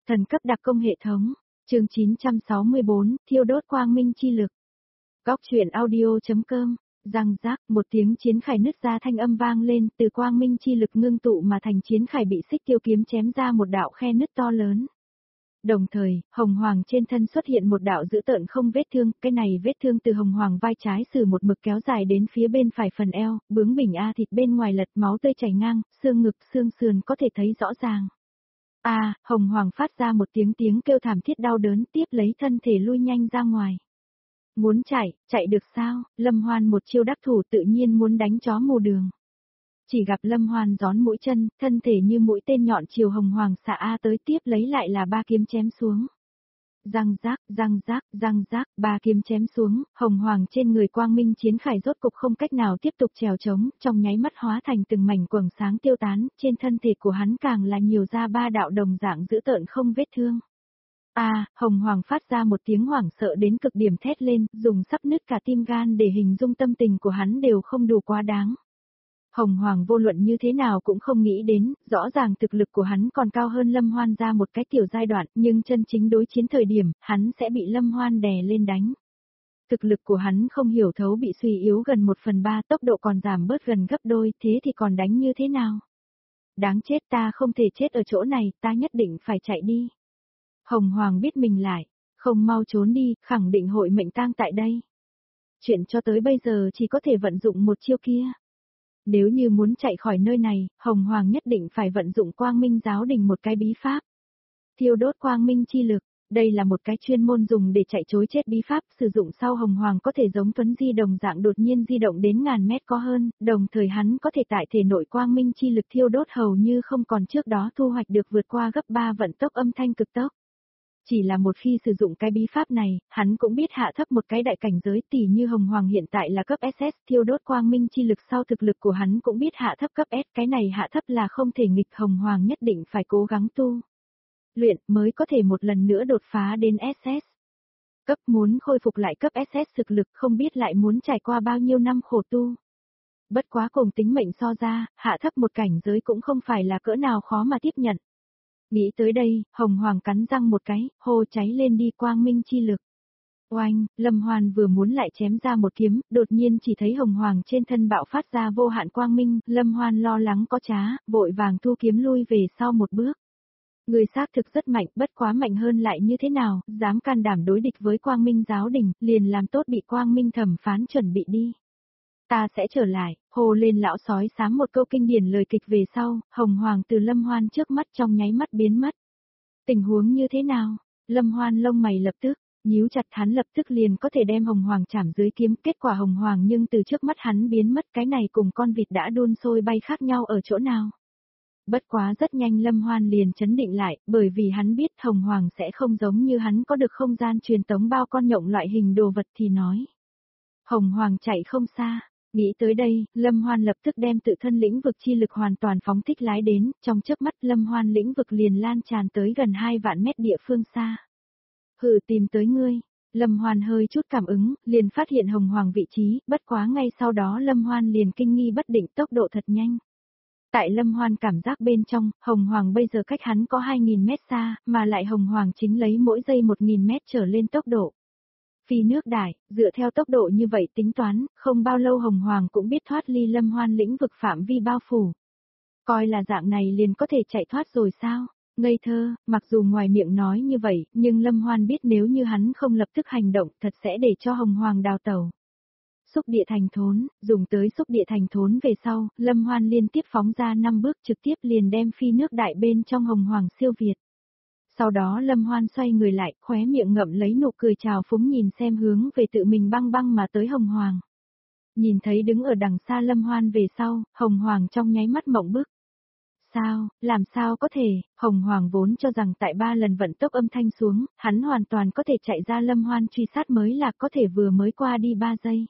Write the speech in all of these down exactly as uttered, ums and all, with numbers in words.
Thần cấp đặc công hệ thống, chương chín trăm sáu mươi bốn, thiêu đốt quang minh chi lực. Góc truyện audio.com, răng rác, một tiếng chiến khải nứt ra thanh âm vang lên, từ quang minh chi lực ngưng tụ mà thành chiến khải bị xích tiêu kiếm chém ra một đạo khe nứt to lớn. Đồng thời, hồng hoàng trên thân xuất hiện một đạo dữ tợn không vết thương, cái này vết thương từ hồng hoàng vai trái sử một mực kéo dài đến phía bên phải phần eo, bướng bỉnh a thịt bên ngoài lật máu tươi chảy ngang, xương ngực xương sườn có thể thấy rõ ràng. A, à, hồng hoàng phát ra một tiếng tiếng kêu thảm thiết đau đớn, tiếp lấy thân thể lui nhanh ra ngoài. Muốn chạy, chạy được sao? Lâm Hoan một chiêu đắc thủ tự nhiên muốn đánh chó mù đường. Chỉ gặp Lâm Hoan gión mũi chân, thân thể như mũi tên nhọn chiều hồng hoàng xạ A tới, tiếp lấy lại là ba kiếm chém xuống. Răng rác, răng rác, răng rác, ba kiếm chém xuống, hồng hoàng trên người quang minh chiến khải rốt cục không cách nào tiếp tục trèo trống, trong nháy mắt hóa thành từng mảnh quầng sáng tiêu tán, trên thân thể của hắn càng là nhiều ra ba đạo đồng dạng dữ tợn không vết thương. A, à, hồng hoàng phát ra một tiếng hoảng sợ đến cực điểm thét lên, dùng sắp nứt cả tim gan để hình dung tâm tình của hắn đều không đủ quá đáng. Hồng Hoàng vô luận như thế nào cũng không nghĩ đến, rõ ràng thực lực của hắn còn cao hơn Lâm Hoan ra một cái tiểu giai đoạn, nhưng chân chính đối chiến thời điểm, hắn sẽ bị Lâm Hoan đè lên đánh. Thực lực của hắn không hiểu thấu bị suy yếu gần một phần ba, tốc độ còn giảm bớt gần gấp đôi, thế thì còn đánh như thế nào? Đáng chết, ta không thể chết ở chỗ này, ta nhất định phải chạy đi. Hồng Hoàng biết mình lại, không mau trốn đi, khẳng định hội mệnh tang tại đây. Chuyện cho tới bây giờ chỉ có thể vận dụng một chiêu kia. Nếu như muốn chạy khỏi nơi này, Hồng Hoàng nhất định phải vận dụng quang minh giáo đình một cái bí pháp. Thiêu đốt quang minh chi lực, đây là một cái chuyên môn dùng để chạy trối chết bí pháp, sử dụng sau Hồng Hoàng có thể giống Tuấn Di đồng dạng đột nhiên di động đến ngàn mét có hơn, đồng thời hắn có thể tại thể nội quang minh chi lực thiêu đốt hầu như không còn trước đó thu hoạch được vượt qua gấp ba vận tốc âm thanh cực tốc. Chỉ là một khi sử dụng cái bí pháp này, hắn cũng biết hạ thấp một cái đại cảnh giới, tỉ như Hồng Hoàng hiện tại là cấp ét ét, thiêu đốt quang minh chi lực sau thực lực của hắn cũng biết hạ thấp cấp S, cái này hạ thấp là không thể nghịch, Hồng Hoàng nhất định phải cố gắng tu luyện mới có thể một lần nữa đột phá đến ét ét. Cấp muốn khôi phục lại cấp ét ét thực lực không biết lại muốn trải qua bao nhiêu năm khổ tu. Bất quá cùng tính mệnh so ra, hạ thấp một cảnh giới cũng không phải là cỡ nào khó mà tiếp nhận. Nghĩ tới đây, Hồng Hoàng cắn răng một cái, hô cháy lên đi quang minh chi lực. Oanh, Lâm Hoan vừa muốn lại chém ra một kiếm, đột nhiên chỉ thấy Hồng Hoàng trên thân bạo phát ra vô hạn quang minh, Lâm Hoan lo lắng có trá, vội vàng thu kiếm lui về sau một bước. Người xác thực rất mạnh, bất quá mạnh hơn lại như thế nào, dám can đảm đối địch với quang minh giáo đình, liền làm tốt bị quang minh thẩm phán chuẩn bị đi. Ta sẽ trở lại, hồ lên lão sói xám một câu kinh điển lời kịch về sau, Hồng Hoàng từ Lâm Hoan trước mắt trong nháy mắt biến mất. Tình huống như thế nào? Lâm Hoan lông mày lập tức, nhíu chặt, hắn lập tức liền có thể đem Hồng Hoàng chảm dưới kiếm, kết quả Hồng Hoàng nhưng từ trước mắt hắn biến mất, cái này cùng con vịt đã đun sôi bay khác nhau ở chỗ nào? Bất quá rất nhanh Lâm Hoan liền chấn định lại, bởi vì hắn biết Hồng Hoàng sẽ không giống như hắn có được không gian truyền tống bao con nhộng loại hình đồ vật thì nói. Hồng Hoàng chạy không xa. Nghĩ tới đây, Lâm Hoan lập tức đem tự thân lĩnh vực chi lực hoàn toàn phóng thích lái đến, trong chớp mắt Lâm Hoan lĩnh vực liền lan tràn tới gần hai vạn mét địa phương xa. Hừ, tìm tới ngươi. Lâm Hoan hơi chút cảm ứng, liền phát hiện Hồng Hoàng vị trí, bất quá ngay sau đó Lâm Hoan liền kinh nghi bất định, tốc độ thật nhanh. Tại Lâm Hoan cảm giác bên trong, Hồng Hoàng bây giờ cách hắn có hai nghìn mét xa, mà lại Hồng Hoàng chính lấy mỗi giây một nghìn mét trở lên tốc độ. Phi nước đại, dựa theo tốc độ như vậy tính toán, không bao lâu Hồng Hoàng cũng biết thoát ly Lâm Hoan lĩnh vực phạm vi bao phủ. Coi là dạng này liền có thể chạy thoát rồi sao? Ngây thơ, mặc dù ngoài miệng nói như vậy, nhưng Lâm Hoan biết nếu như hắn không lập tức hành động thật sẽ để cho Hồng Hoàng đào tẩu. Xúc địa thành thốn, dùng tới xúc địa thành thốn về sau, Lâm Hoan liên tiếp phóng ra năm bước trực tiếp liền đem phi nước đại bên trong Hồng Hoàng siêu việt. Sau đó Lâm Hoan xoay người lại, khóe miệng ngậm lấy nụ cười trào phúng nhìn xem hướng về tự mình băng băng mà tới Hồng Hoàng. Nhìn thấy đứng ở đằng xa Lâm Hoan về sau, Hồng Hoàng trong nháy mắt mộng bức. Sao, làm sao có thể, Hồng Hoàng vốn cho rằng tại ba lần vận tốc âm thanh xuống, hắn hoàn toàn có thể chạy ra Lâm Hoan truy sát mới là có thể vừa mới qua đi ba giây.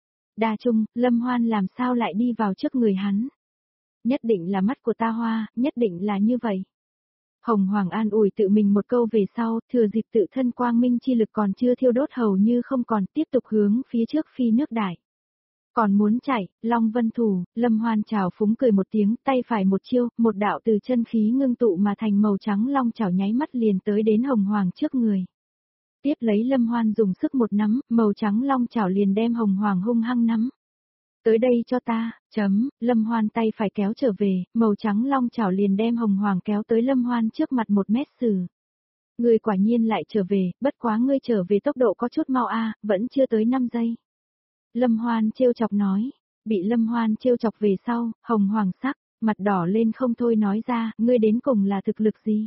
Đa trung, Lâm Hoan làm sao lại đi vào trước người hắn? Nhất định là mắt của ta hoa, nhất định là như vậy. Hồng Hoàng an ủi tự mình một câu về sau, thừa dịp tự thân quang minh chi lực còn chưa thiêu đốt hầu như không còn, tiếp tục hướng phía trước phi nước đại. Còn muốn chạy, Long Vân Thủ, Lâm Hoan trào phúng cười một tiếng, tay phải một chiêu, một đạo từ chân khí ngưng tụ mà thành màu trắng long chảo nháy mắt liền tới đến Hồng Hoàng trước người. Tiếp lấy Lâm Hoan dùng sức một nắm, màu trắng long chảo liền đem Hồng Hoàng hung hăng nắm. Tới đây cho ta, chấm, Lâm Hoan tay phải kéo trở về, màu trắng long chảo liền đem Hồng Hoàng kéo tới Lâm Hoan trước mặt một mét xử. Ngươi quả nhiên lại trở về, bất quá ngươi trở về tốc độ có chút mau a, vẫn chưa tới năm giây. Lâm Hoan trêu chọc nói, bị Lâm Hoan trêu chọc về sau, Hồng Hoàng sắc, mặt đỏ lên không thôi nói ra, ngươi đến cùng là thực lực gì?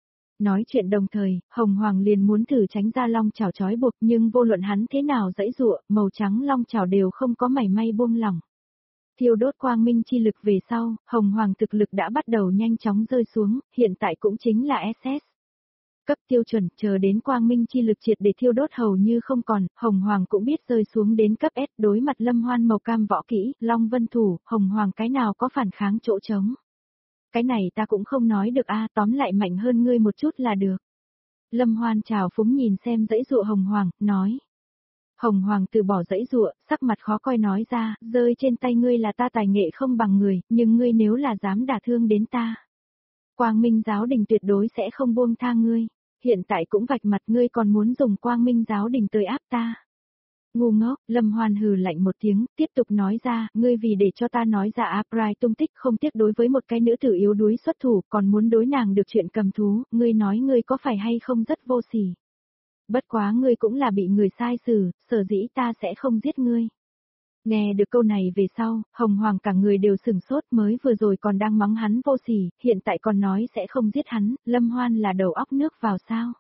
Nói chuyện đồng thời, Hồng Hoàng liền muốn thử tránh ra long chảo trói buộc nhưng vô luận hắn thế nào dãy dụa, màu trắng long chảo đều không có mảy may buông lỏng. Thiêu đốt quang minh chi lực về sau, Hồng Hoàng thực lực đã bắt đầu nhanh chóng rơi xuống, hiện tại cũng chính là ét ét. Cấp tiêu chuẩn, chờ đến quang minh chi lực triệt để thiêu đốt hầu như không còn, Hồng Hoàng cũng biết rơi xuống đến cấp S đối mặt Lâm Hoan màu cam võ kỹ, Long Vân Thủ, Hồng Hoàng cái nào có phản kháng chỗ trống. Cái này ta cũng không nói được a, tóm lại mạnh hơn ngươi một chút là được. Lâm Hoan trào phúng nhìn xem dãy dụa Hồng Hoàng, nói. Hồng Hoàng từ bỏ dãy dụa, sắc mặt khó coi nói ra, rơi trên tay ngươi là ta tài nghệ không bằng người, nhưng ngươi nếu là dám đả thương đến ta. Quang Minh giáo đình tuyệt đối sẽ không buông tha ngươi, hiện tại cũng vạch mặt ngươi còn muốn dùng Quang Minh giáo đình tới áp ta. Ngu ngốc, Lâm Hoan hừ lạnh một tiếng, tiếp tục nói ra, ngươi vì để cho ta nói ra April tung tích không tiếc đối với một cái nữ tử yếu đuối xuất thủ, còn muốn đối nàng được chuyện cầm thú, ngươi nói ngươi có phải hay không rất vô sỉ. Bất quá ngươi cũng là bị người sai xử, sở dĩ ta sẽ không giết ngươi. Nghe được câu này về sau, Hồng Hoàng cả người đều sửng sốt, mới vừa rồi còn đang mắng hắn vô sỉ, hiện tại còn nói sẽ không giết hắn, Lâm Hoan là đầu óc nước vào sao.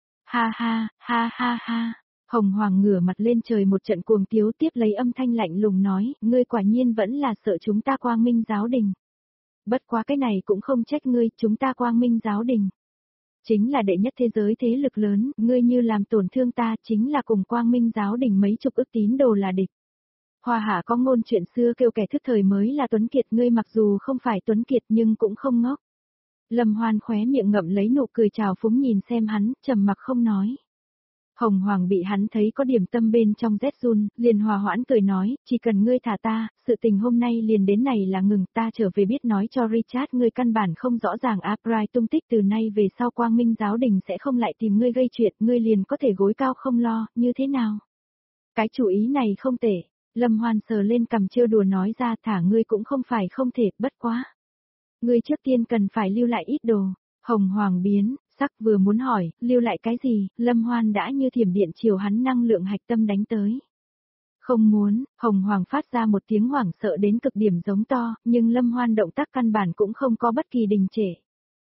Ha ha, ha ha ha. Hồng Hoàng ngửa mặt lên trời một trận cuồng tiếu, tiếp lấy âm thanh lạnh lùng nói, ngươi quả nhiên vẫn là sợ chúng ta Quang Minh giáo đình. Bất quá cái này cũng không trách ngươi, chúng ta Quang Minh giáo đình. Chính là đệ nhất thế giới thế lực lớn, ngươi như làm tổn thương ta chính là cùng Quang Minh giáo đình mấy chục ức tín đồ là địch. Hoa Hạ có ngôn chuyện xưa kêu kẻ thức thời mới là tuấn kiệt, ngươi mặc dù không phải tuấn kiệt nhưng cũng không ngốc. Lâm Hoan khóe miệng ngậm lấy nụ cười trào phúng nhìn xem hắn, trầm mặc không nói. Hồng Hoàng bị hắn thấy có điểm tâm bên trong rét run, liền hòa hoãn cười nói, chỉ cần ngươi thả ta, sự tình hôm nay liền đến này là ngừng, ta trở về biết nói cho Richard ngươi căn bản không rõ ràng April tung tích, từ nay về sau Quang Minh giáo đình sẽ không lại tìm ngươi gây chuyện, ngươi liền có thể gối cao không lo, như thế nào? Cái chủ ý này không tệ, Lâm Hoan sờ lên cầm trêu đùa nói ra, thả ngươi cũng không phải không thể, bất quá. Ngươi trước tiên cần phải lưu lại ít đồ. Hồng Hoàng biến sắc vừa muốn hỏi, lưu lại cái gì, Lâm Hoan đã như thiểm điện chiều hắn năng lượng hạch tâm đánh tới. Không muốn, Hồng Hoàng phát ra một tiếng hoảng sợ đến cực điểm giống to, nhưng Lâm Hoan động tác căn bản cũng không có bất kỳ đình trệ.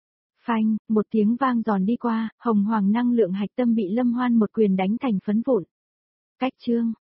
Phanh, một tiếng vang giòn đi qua, Hồng Hoàng năng lượng hạch tâm bị Lâm Hoan một quyền đánh thành phấn vụn. Cách chương.